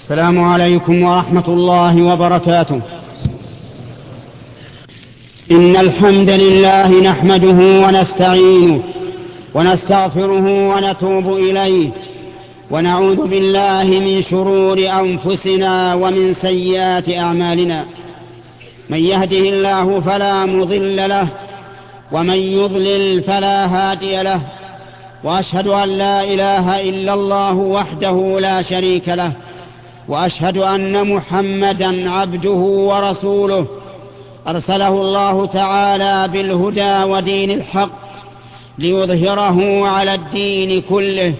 السلام عليكم ورحمة الله وبركاته. إن الحمد لله نحمده ونستعينه ونستغفره ونتوب إليه، ونعوذ بالله من شرور أنفسنا ومن سيئات أعمالنا. من يهده الله فلا مضل له، ومن يضلل فلا هادي له، وأشهد أن لا إله إلا الله وحده لا شريك له، وأشهد أن محمدا عبده ورسوله أرسله الله تعالى بالهدى ودين الحق ليظهره على الدين كله،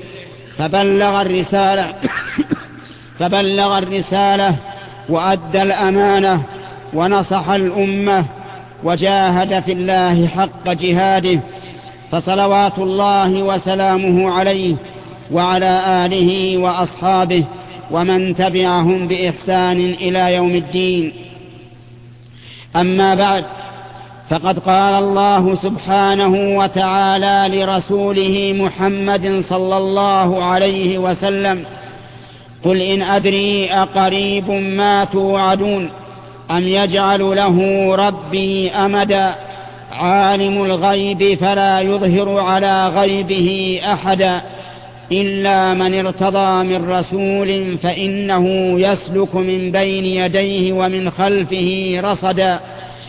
فبلغ الرسالة وأدى الأمانة ونصح الأمة وجاهد في الله حق جهاده، فصلوات الله وسلامه عليه وعلى آله وأصحابه ومن تبعهم بإحسان إلى يوم الدين. أما بعد، فقد قال الله سبحانه وتعالى لرسوله محمد صلى الله عليه وسلم: قل إن أدري أقريب ما توعدون أم يجعل له ربي أمدا، عالم الغيب فلا يظهر على غيبه أحدا، إلا من ارتضى من رسول فإنه يسلك من بين يديه ومن خلفه رصدا،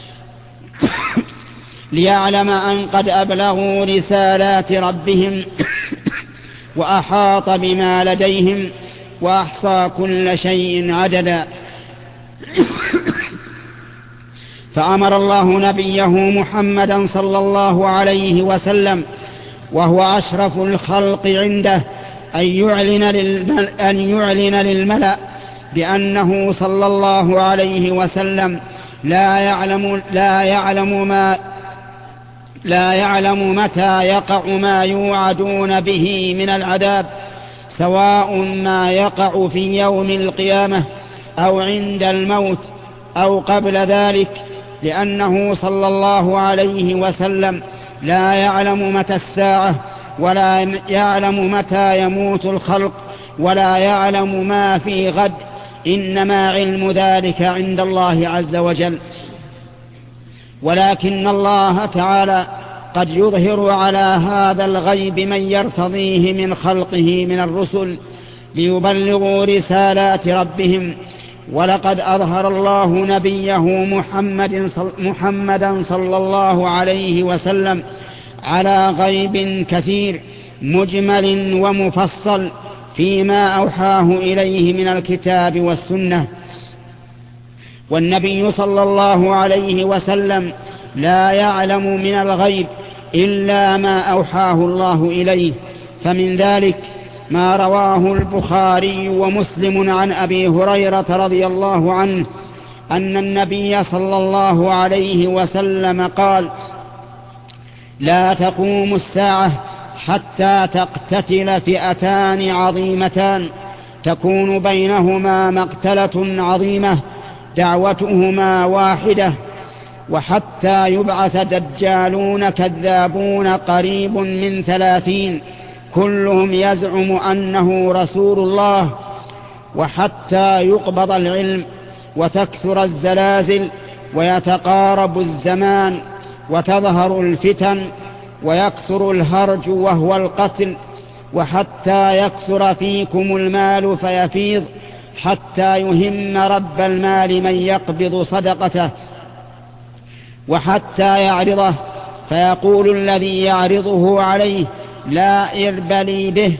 ليعلم أن قد أبلغوا رسالات ربهم وأحاط بما لديهم وأحصى كل شيء عددا. فأمر الله نبيه محمدا صلى الله عليه وسلم وهو أشرف الخلق عنده أن يعلن للملأ بأنه صلى الله عليه وسلم لا يعلم متى يقع ما يوعدون به من العذاب، سواء ما يقع في يوم القيامة أو عند الموت أو قبل ذلك، لأنه صلى الله عليه وسلم لا يعلم متى الساعة، ولا يعلم متى يموت الخلق، ولا يعلم ما في غد، إنما علم ذلك عند الله عز وجل. ولكن الله تعالى قد يظهر على هذا الغيب من يرتضيه من خلقه من الرسل ليبلغوا رسالات ربهم. ولقد أظهر الله نبيه محمدا صلى الله عليه وسلم على غيب كثير مجمل ومفصل فيما أوحاه إليه من الكتاب والسنة. والنبي صلى الله عليه وسلم لا يعلم من الغيب إلا ما أوحاه الله إليه، فمن ذلك ما رواه البخاري ومسلم عن أبي هريرة رضي الله عنه أن النبي صلى الله عليه وسلم قال: لا تقوم الساعة حتى تقتتل فئتان عظيمتان تكون بينهما مقتلة عظيمة دعوتهما واحدة، وحتى يبعث دجالون كذابون قريب من 30 كلهم يزعم أنه رسول الله، وحتى يقبض العلم وتكثر الزلازل ويتقارب الزمان وتظهر الفتن ويكثر الهرج وهو القتل، وحتى يكثر فيكم المال فيفيض، حتى يهم رب المال من يقبض صدقته، وحتى يعرضه فيقول الذي يعرضه عليه: لا إرب لي به،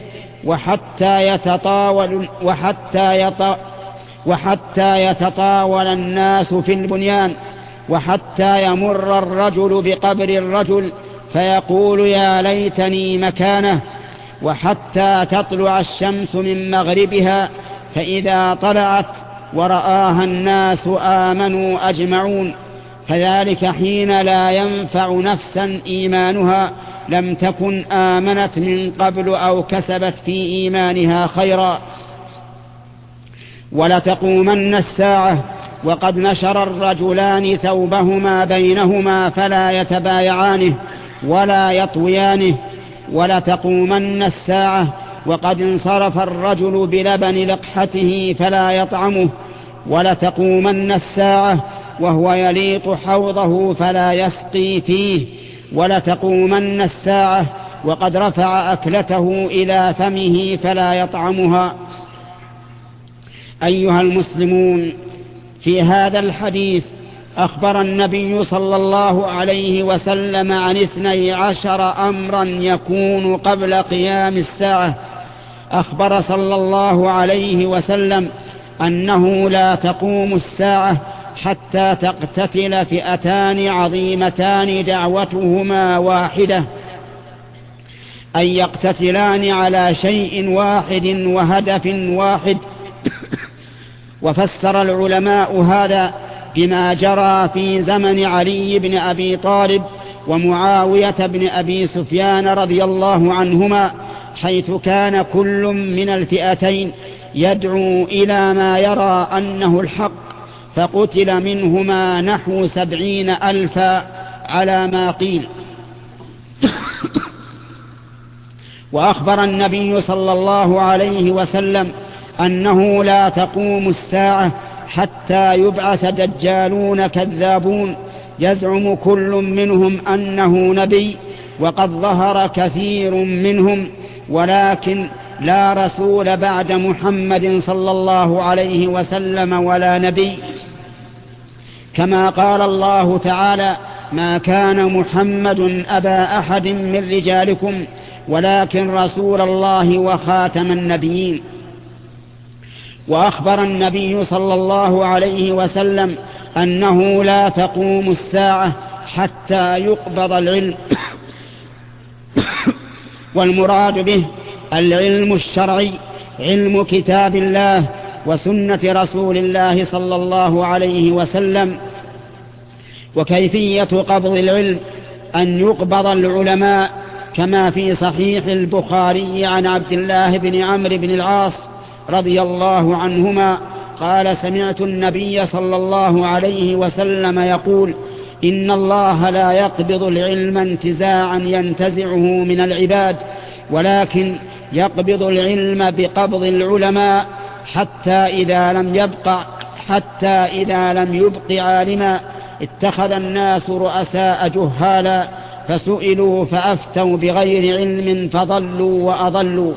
وحتى يتطاول الناس في البنيان، وحتى يمر الرجل بقبر الرجل فيقول: يا ليتني مكانه، وحتى تطلع الشمس من مغربها، فإذا طلعت ورآها الناس آمنوا أجمعون، فذلك حين لا ينفع نفسا إيمانها لم تكن آمنت من قبل أو كسبت في إيمانها خيرا. ولتقومن الساعة وقد نشر الرجلان ثوبهما بينهما فلا يتبايعانه ولا يطويانه. ولتقومن الساعة وقد انصرف الرجل بلبن لقحته فلا يطعمه، ولتقومن الساعة وهو يليط حوضه فلا يسقي فيه، ولتقومن الساعة وقد رفع أكلته إلى فمه فلا يطعمها. أيها المسلمون، في هذا الحديث أخبر النبي صلى الله عليه وسلم عن 12 أمرا يكون قبل قيام الساعة. أخبر صلى الله عليه وسلم أنه لا تقوم الساعة حتى تقتتل فئتان عظيمتان دعوتهما واحدة، أي يقتتلان على شيء واحد وهدف واحد. وفسر العلماء هذا بما جرى في زمن علي بن أبي طالب ومعاوية بن أبي سفيان رضي الله عنهما، حيث كان كل من الفئتين يدعو إلى ما يرى أنه الحق، فقتل منهما نحو 70,000 على ما قيل. وأخبر النبي صلى الله عليه وسلم أنه لا تقوم الساعة حتى يبعث دجالون كذابون يزعم كل منهم أنه نبي، وقد ظهر كثير منهم، ولكن لا رسول بعد محمد صلى الله عليه وسلم ولا نبي، كما قال الله تعالى: ما كان محمد أبا أحد من رجالكم ولكن رسول الله وخاتم النبيين. وأخبر النبي صلى الله عليه وسلم أنه لا تقوم الساعة حتى يقبض العلم والمراد به العلم الشرعي، علم كتاب الله وسنة رسول الله صلى الله عليه وسلم. وكيفية قبض العلم أن يقبض العلماء، كما في صحيح البخاري عن عبد الله بن عمرو بن العاص رضي الله عنهما قال: سمعت النبي صلى الله عليه وسلم يقول: إن الله لا يقبض العلم انتزاعا ينتزعه من العباد، ولكن يقبض العلم بقبض العلماء حتى إذا لم يبق عالما اتخذ الناس رؤساء جهالا فسئلوا فأفتوا بغير علم فضلوا وأضلوا.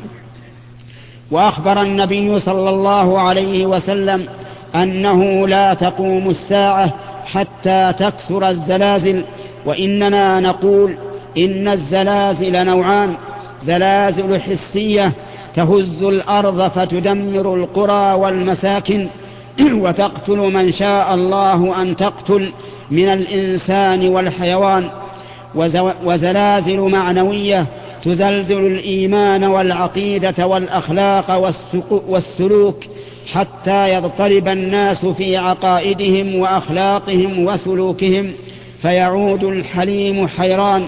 وأخبر النبي صلى الله عليه وسلم أنه لا تقوم الساعة حتى تكثر الزلازل، وإننا نقول إن الزلازل نوعان: زلازل حسية تهز الأرض فتدمر القرى والمساكن وتقتل من شاء الله أن تقتل من الإنسان والحيوان، وزلازل معنوية تزلزل الإيمان والعقيدة والأخلاق والسلوك حتى يضطرب الناس في عقائدهم وأخلاقهم وسلوكهم فيعود الحليم حيران.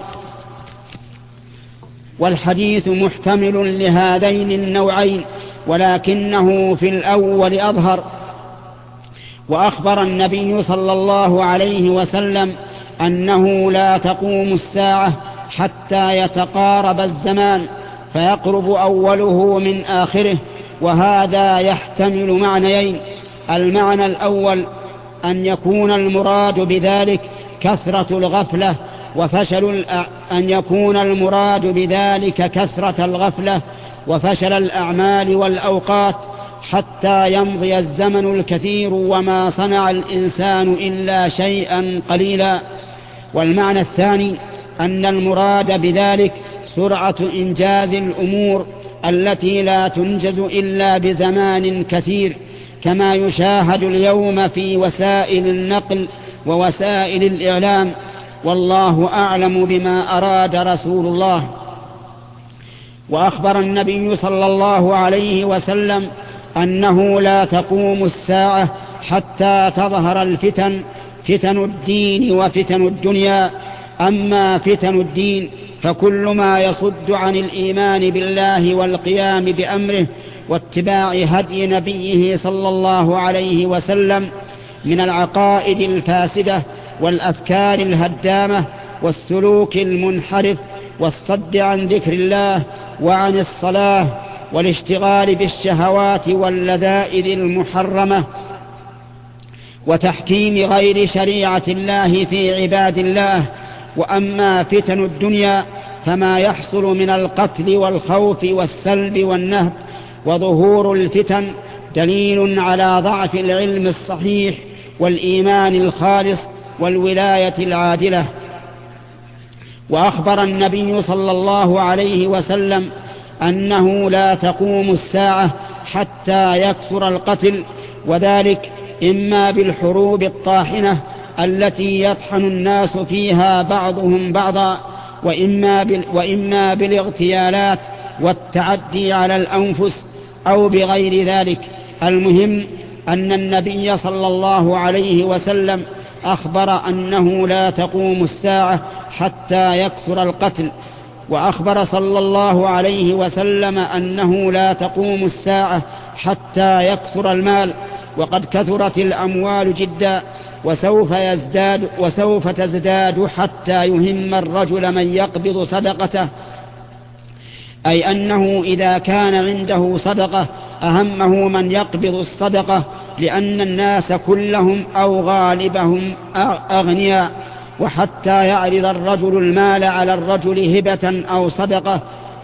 والحديث محتمل لهذين النوعين، ولكنه في الأول أظهر. وأخبر النبي صلى الله عليه وسلم أنه لا تقوم الساعة حتى يتقارب الزمان فيقرب أوله من آخره، وهذا يحتمل معنيين: المعنى الأول أن يكون المراد بذلك كثرة الغفلة وفشل الأعمال والأوقات حتى يمضي الزمن الكثير وما صنع الإنسان إلا شيئا قليلا. والمعنى الثاني أن المراد بذلك سرعة إنجاز الأمور التي لا تنجز إلا بزمان كثير، كما يشاهد اليوم في وسائل النقل ووسائل الإعلام، والله أعلم بما أراد رسول الله. وأخبر النبي صلى الله عليه وسلم أنه لا تقوم الساعة حتى تظهر الفتن، فتن الدين وفتن الدنيا. أما فتن الدين فكل ما يصد عن الإيمان بالله والقيام بأمره واتباع هدي نبيه صلى الله عليه وسلم من العقائد الفاسدة والأفكار الهدامة والسلوك المنحرف والصد عن ذكر الله وعن الصلاة والاشتغال بالشهوات واللذائذ المحرمة وتحكيم غير شريعة الله في عباد الله. وأما فتن الدنيا فما يحصل من القتل والخوف والسلب والنهب وظهور الفتن دليل على ضعف العلم الصحيح والإيمان الخالص والولاية العادلة. وأخبر النبي صلى الله عليه وسلم أنه لا تقوم الساعة حتى يكثر القتل، وذلك إما بالحروب الطاحنة التي يطحن الناس فيها بعضهم بعضا، وإما بالاغتيالات والتعدي على الأنفس أو بغير ذلك. المهم أن النبي صلى الله عليه وسلم أخبر أنه لا تقوم الساعة حتى يكثر القتل، وأخبر صلى الله عليه وسلم أنه لا تقوم الساعة حتى يكثر المال، وقد كثرت الأموال جدا وسوف تزداد حتى يهم الرجل من يقبض صدقته، أي أنه إذا كان عنده صدقة أهمه من يقبض الصدقة، لأن الناس كلهم أو غالبهم أغنياء، وحتى يعرض الرجل المال على الرجل هبة أو صدقة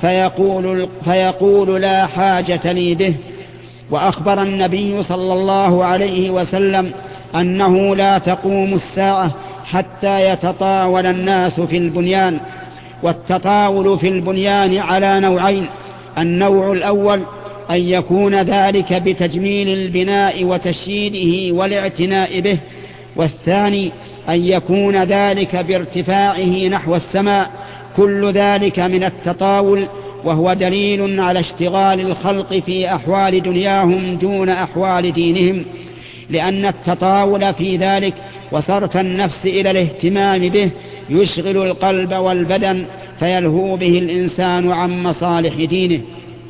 فيقول لا حاجة لي به. وأخبر النبي صلى الله عليه وسلم أنه لا تقوم الساعة حتى يتطاول الناس في البنيان. والتطاول في البنيان على نوعين: النوع الأول أن يكون ذلك بتجميل البناء وتشييده والاعتناء به، والثاني أن يكون ذلك بارتفاعه نحو السماء. كل ذلك من التطاول، وهو دليل على اشتغال الخلق في أحوال دنياهم دون أحوال دينهم، لأن التطاول في ذلك وصرف النفس إلى الاهتمام به يشغل القلب والبدن فيلهو به الإنسان عن مصالح دينه.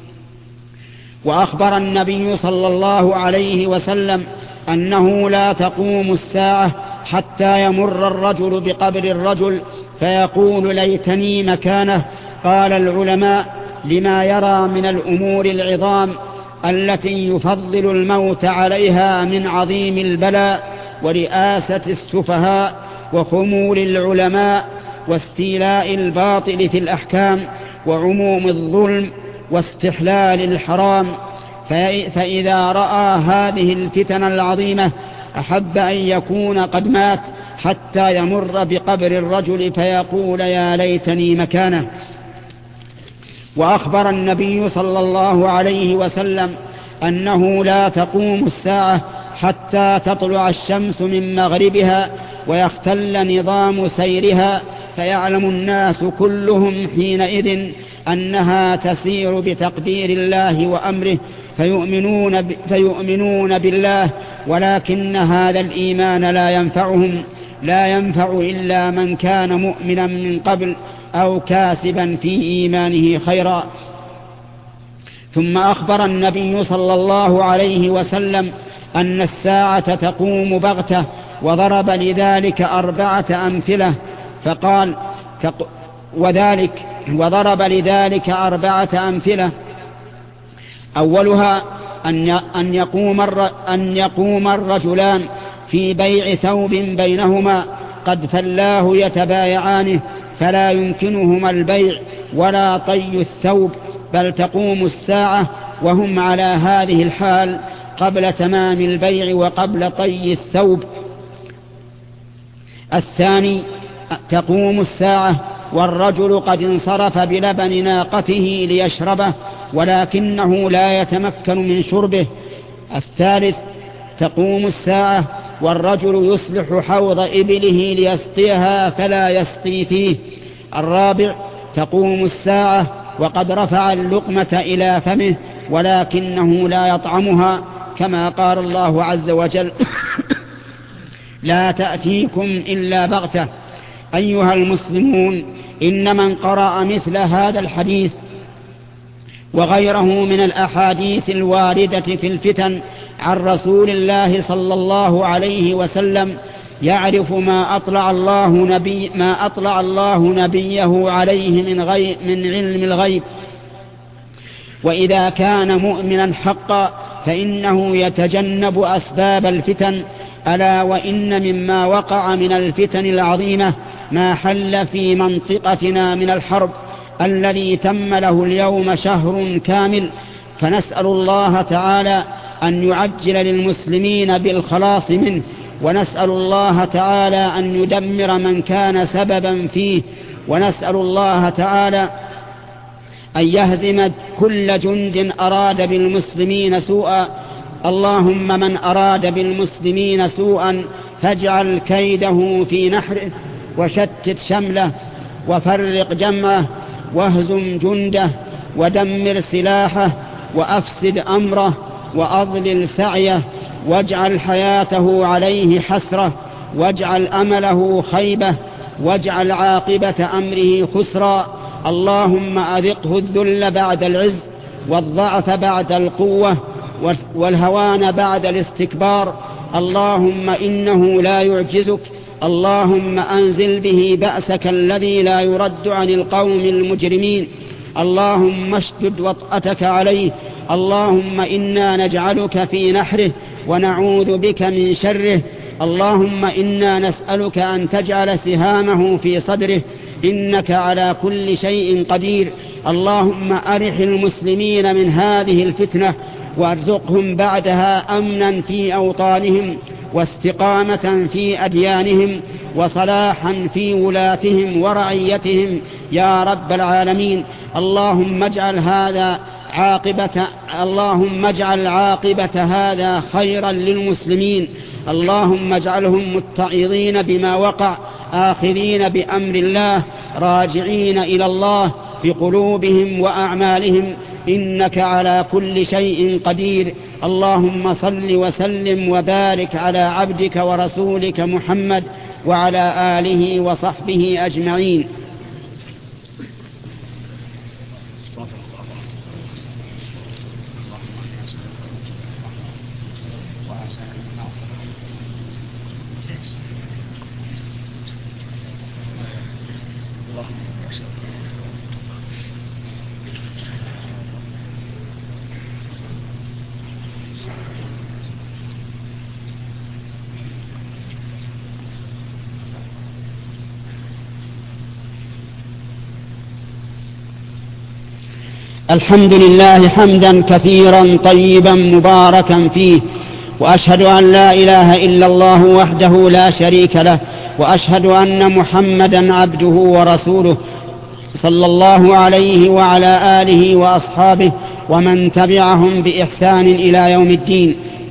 وأخبر النبي صلى الله عليه وسلم أنه لا تقوم الساعة حتى يمر الرجل بقبر الرجل فيقول ليتني مكانه. قال العلماء: لما يرى من الأمور العظام التي يفضل الموت عليها من عظيم البلاء ورئاسة السفهاء وخمول العلماء واستيلاء الباطل في الأحكام وعموم الظلم واستحلال الحرام. فإذا رأى هذه الفتن العظيمة أحب أن يكون قد مات حتى يمر بقبر الرجل فيقول يا ليتني مكانه. وأخبر النبي صلى الله عليه وسلم أنه لا تقوم الساعة حتى تطلع الشمس من مغربها ويختل نظام سيرها، فيعلم الناس كلهم حينئذ أنها تسير بتقدير الله وأمره فيؤمنون بالله، ولكن هذا الإيمان لا ينفع إلا من كان مؤمنا من قبل أو كاسبا في إيمانه خيرا. ثم أخبر النبي صلى الله عليه وسلم أن الساعة تقوم بغتة، وضرب لذلك 4 أمثلة فقال: أولها أن يقوم الرجلان في بيع ثوب بينهما قد فلاه يتبايعانه فلا يمكنهما البيع ولا طي الثوب، بل تقوم الساعة وهم على هذه الحال قبل تمام البيع وقبل طي الثوب. الثاني: تقوم الساعة والرجل قد انصرف بلبن ناقته ليشربه ولكنه لا يتمكن من شربه. الثالث: تقوم الساعة والرجل يصلح حوض إبله ليسقيها فلا يسقي فيه. الرابع: تقوم الساعة وقد رفع اللقمة إلى فمه ولكنه لا يطعمها، كما قال الله عز وجل: لا تأتيكم إلا بغتة. أيها المسلمون، إن من قرأ مثل هذا الحديث وغيره من الأحاديث الواردة في الفتن عن رسول الله صلى الله عليه وسلم يعرف ما أطلع الله نبيه عليه من علم الغيب. وإذا كان مؤمنا حقا فإنه يتجنب أسباب الفتن. ألا وإن مما وقع من الفتن العظيمة ما حل في منطقتنا من الحرب الذي تم له اليوم شهر كامل، فنسأل الله تعالى أن يعجل للمسلمين بالخلاص منه، ونسأل الله تعالى أن يدمر من كان سببا فيه، ونسأل الله تعالى أن يهزم كل جند أراد بالمسلمين سوءا. اللهم من أراد بالمسلمين سوءا فاجعل كيده في نحره، وشتت شمله، وفرق جمعه، واهزم جنده، ودمر سلاحه، وأفسد أمره، وأضلل سعيه، واجعل حياته عليه حسرة، واجعل أمله خيبة، واجعل عاقبة أمره خسرا. اللهم أذقه الذل بعد العز، والضعف بعد القوة، والهوان بعد الاستكبار. اللهم إنه لا يعجزك. اللهم أنزل به بأسك الذي لا يرد عن القوم المجرمين. اللهم اشدد وطأتك عليه. اللهم إنا نجعلك في نحره ونعوذ بك من شره. اللهم إنا نسألك أن تجعل سهامه في صدره، إنك على كل شيء قدير. اللهم أرح المسلمين من هذه الفتنة، وارزقهم بعدها أمنا في أوطانهم، واستقامة في أديانهم، وصلاحا في ولاتهم ورعيتهم يا رب العالمين. اللهم اجعل عاقبة هذا خيرا للمسلمين. اللهم اجعلهم متعظين بما وقع، آخذين بأمر الله، راجعين إلى الله بقلوبهم وأعمالهم، إنك على كل شيء قدير. اللهم صل وسلم وبارك على عبدك ورسولك محمد وعلى آله وصحبه أجمعين. الحمد لله حمدا كثيرا طيبا مباركا فيه، وأشهد أن لا إله إلا الله وحده لا شريك له، وأشهد أن محمدا عبده ورسوله صلى الله عليه وعلى آله وأصحابه ومن تبعهم بإحسان إلى يوم الدين.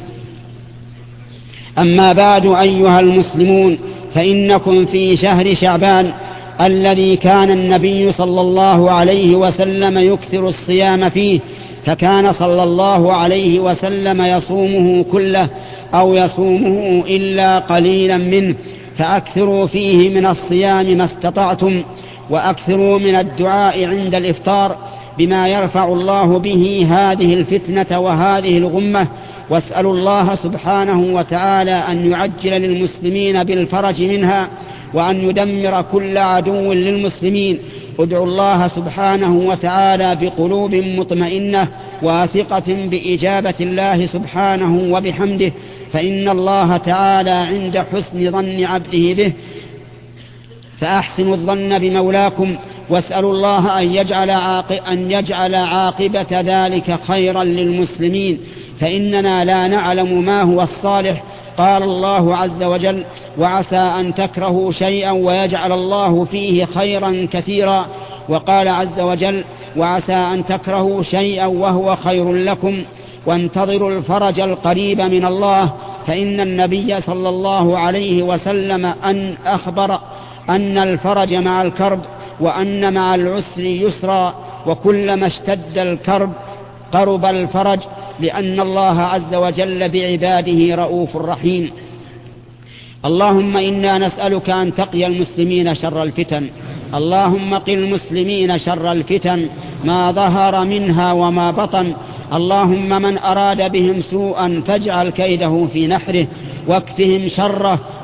أما بعد أيها المسلمون، فإنكم في شهر شعبان الذي كان النبي صلى الله عليه وسلم يكثر الصيام فيه، فكان صلى الله عليه وسلم يصومه كله أو يصومه إلا قليلا منه، فأكثروا فيه من الصيام ما استطعتم، وأكثروا من الدعاء عند الإفطار بما يرفع الله به هذه الفتنة وهذه الغمة. واسألوا الله سبحانه وتعالى أن يعجل للمسلمين بالفرج منها، وأن يدمر كل عدو للمسلمين. ادعوا الله سبحانه وتعالى بقلوب مطمئنة واثقة بإجابة الله سبحانه وبحمده، فإن الله تعالى عند حسن ظن عبده به، فأحسنوا الظن بمولاكم، واسألوا الله أن يجعل عاقبة ذلك خيرا للمسلمين، فإننا لا نعلم ما هو الصالح. قال الله عز وجل: وعسى أن تكرهوا شيئا ويجعل الله فيه خيرا كثيرا. وقال عز وجل: وعسى أن تكرهوا شيئا وهو خير لكم، وانتظروا الفرج القريب من الله. فإن النبي صلى الله عليه وسلم أخبر أن الفرج مع الكرب، وأن مع العسر يسرا، وكلما اشتد الكرب قرب الفرج، لأن الله عز وجل بعباده رؤوف رحيم. اللهم إنا نسألك أن تقي المسلمين شر الفتن. اللهم قِ المسلمين شر الفتن ما ظهر منها وما بطن. اللهم من أراد بهم سوءا فاجعل كيده في نحره، واكفهم شره،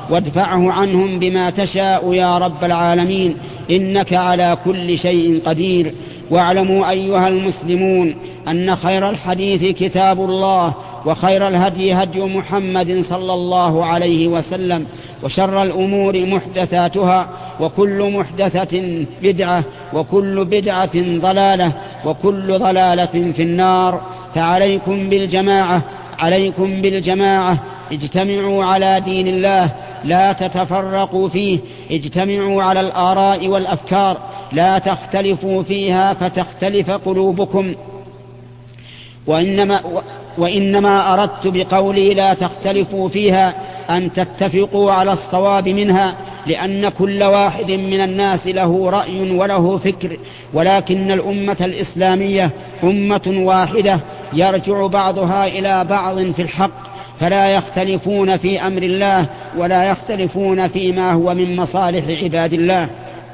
وادفعه عنهم بما تشاء يا رب العالمين، إنك على كل شيء قدير. واعلموا أيها المسلمون أن خير الحديث كتاب الله، وخير الهدي هدي محمد صلى الله عليه وسلم، وشر الأمور محدثاتها، وكل محدثة بدعة، وكل بدعة ضلالة، وكل ضلالة في النار. فعليكم بالجماعة، عليكم بالجماعة، اجتمعوا على دين الله، لا تتفرقوا فيه، اجتمعوا على الآراء والأفكار، لا تختلفوا فيها فتختلف قلوبكم. وإنما أردت بقولي لا تختلفوا فيها أن تتفقوا على الصواب منها، لأن كل واحد من الناس له رأي وله فكر، ولكن الأمة الإسلامية أمة واحدة يرجع بعضها إلى بعض في الحق، فلا يختلفون في أمر الله، ولا يختلفون فيما هو من مصالح عباد الله.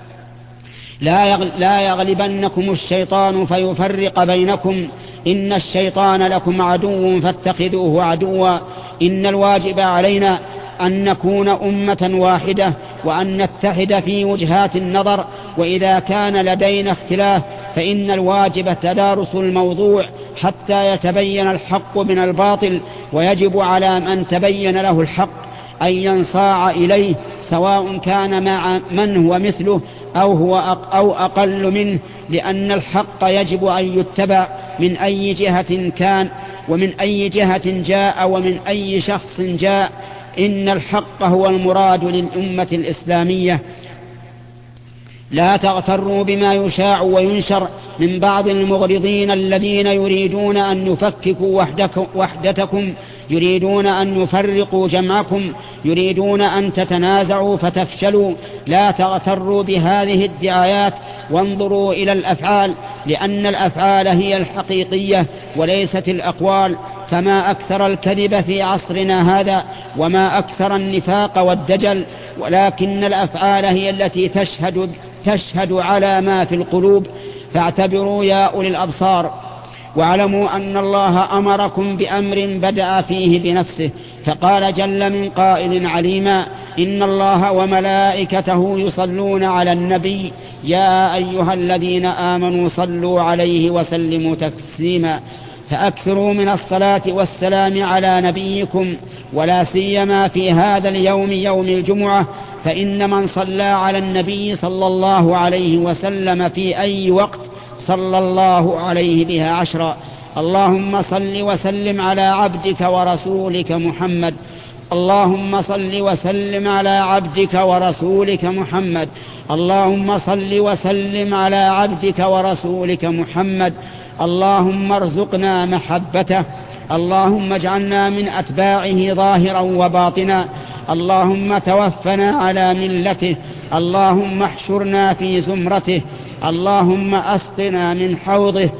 لا يغلبنكم الشيطان فيفرق بينكم، إن الشيطان لكم عدو فاتخذوه عدوا. إن الواجب علينا أن نكون أمة واحدة، وأن نتحد في وجهات النظر، وإذا كان لدينا اختلاف فإن الواجب تدارس الموضوع حتى يتبين الحق من الباطل، ويجب على من تبين له الحق أن ينصاع إليه، سواء كان مع من هو مثله أو أقل منه، لأن الحق يجب أن يتبع من أي جهة كان، ومن أي جهة جاء، ومن أي شخص جاء. إن الحق هو المراد للأمة الإسلامية. لا تغتروا بما يشاع وينشر من بعض المغرضين الذين يريدون أن يفككوا وحدتكم، يريدون أن يفرقوا جمعكم، يريدون أن تتنازعوا فتفشلوا. لا تغتروا بهذه الدعايات، وانظروا إلى الأفعال، لأن الأفعال هي الحقيقية وليست الأقوال. فما أكثر الكذب في عصرنا هذا، وما أكثر النفاق والدجل، ولكن الأفعال هي التي تشهد على ما في القلوب. فاعتبروا يا أولي الأبصار، واعلموا أن الله أمركم بأمر بدأ فيه بنفسه، فقال جل من قائل عليما: إن الله وملائكته يصلون على النبي يا أيها الذين آمنوا صلوا عليه وسلموا تسليما. فأكثروا من الصلاة والسلام على نبيكم، ولا سيما في هذا اليوم يوم الجمعة، فإن من صلى على النبي صلى الله عليه وسلم في أي وقت صلى الله عليه بها 10. اللهم صل وسلم على عبدك ورسولك محمد. اللهم صل وسلم على عبدك ورسولك محمد. اللهم صل وسلم على عبدك ورسولك محمد. اللهم ارزقنا محبته. اللهم اجعلنا من أتباعه ظاهرا وباطنا. اللهم توفنا على ملته. اللهم احشرنا في زمرته. اللهم أسقنا من حوضه.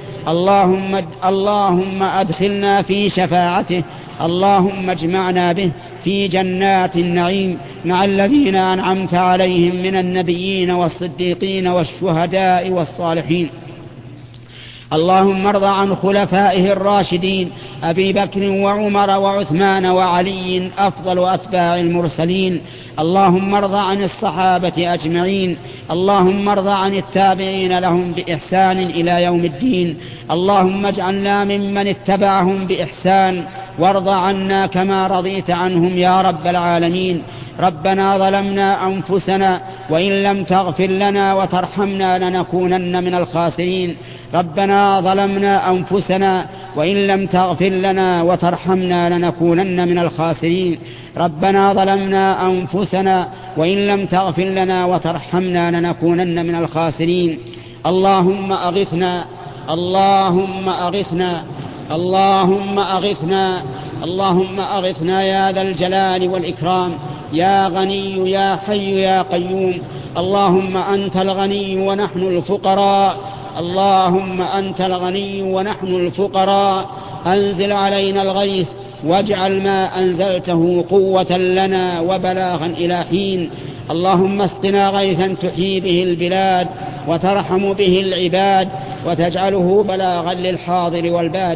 اللهم أدخلنا في شفاعته. اللهم اجمعنا به في جنات النعيم مع الذين أنعمت عليهم من النبيين والصديقين والشهداء والصالحين. اللهم ارض عن خلفائه الراشدين أبي بكر وعمر وعثمان وعلي أفضل أتباع المرسلين. اللهم ارض عن الصحابة أجمعين. اللهم ارض عن التابعين لهم بإحسان إلى يوم الدين. اللهم اجعلنا ممن اتبعهم بإحسان، وارض عنا كما رضيت عنهم يا رب العالمين. ربنا ظلمنا أنفسنا وإن لم تغفر لنا وترحمنا لنكونن من الخاسرين. ربنا ظلمنا أنفسنا وإن لم تغفر لنا وترحمنا لنكونن من الخاسرين. ربنا ظلمنا أنفسنا وإن لم تغفر لنا وترحمنا لنكونن من الخاسرين. اللهم أغثنا، اللهم أغثنا، اللهم أغثنا، اللهم أغثنا يا ذا الجلال والإكرام، يا غني يا حي يا قيوم. اللهم أنت الغني ونحن الفقراء، اللهم أنت الغني ونحن الفقراء. أنزل علينا الغيث واجعل ما أنزلته قوة لنا وبلاغا إلى حين. اللهم اسقنا غيثا تحيي به البلاد وترحم به العباد وتجعله بلاغا للحاضر والباد.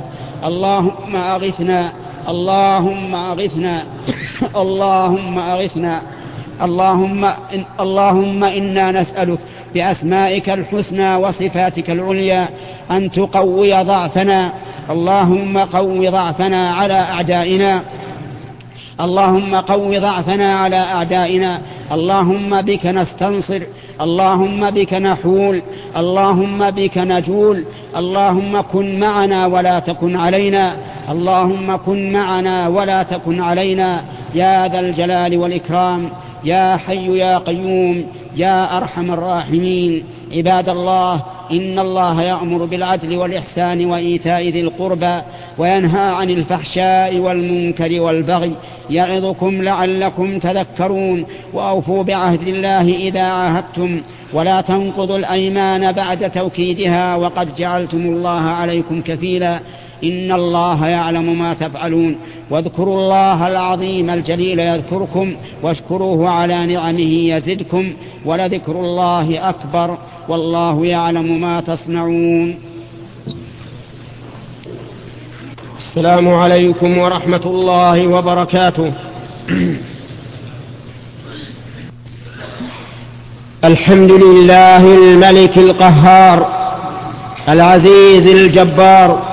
اللهم أغثنا، اللهم أغثنا، اللهم أغثنا، اللهم إنا نسألك بأسمائك الحسنى وصفاتك العليا أن تقوي ضعفنا. اللهم قو ضعفنا على أعدائنا. اللهم قو ضعفنا على أعدائنا. اللهم بك نستنصر. اللهم بك نحول. اللهم بك نجول. اللهم كن معنا ولا تكن علينا. اللهم كن معنا ولا تكن علينا يا ذا الجلال والإكرام يا حي يا قيوم يا أرحم الراحمين. عباد الله، إن الله يأمر بالعدل والإحسان وإيتاء ذي القربى وينهى عن الفحشاء والمنكر والبغي يعظكم لعلكم تذكرون. وأوفوا بعهد الله إذا عاهدتم ولا تنقضوا الأيمان بعد توكيدها وقد جعلتم الله عليكم كفيلا. إن الله يعلم ما تفعلون. واذكروا الله العظيم الجليل يذكركم واشكروه على نعمه يزدكم ولذكر الله أكبر والله يعلم ما تصنعون. السلام عليكم ورحمة الله وبركاته. الحمد لله الملك القهار العزيز الجبار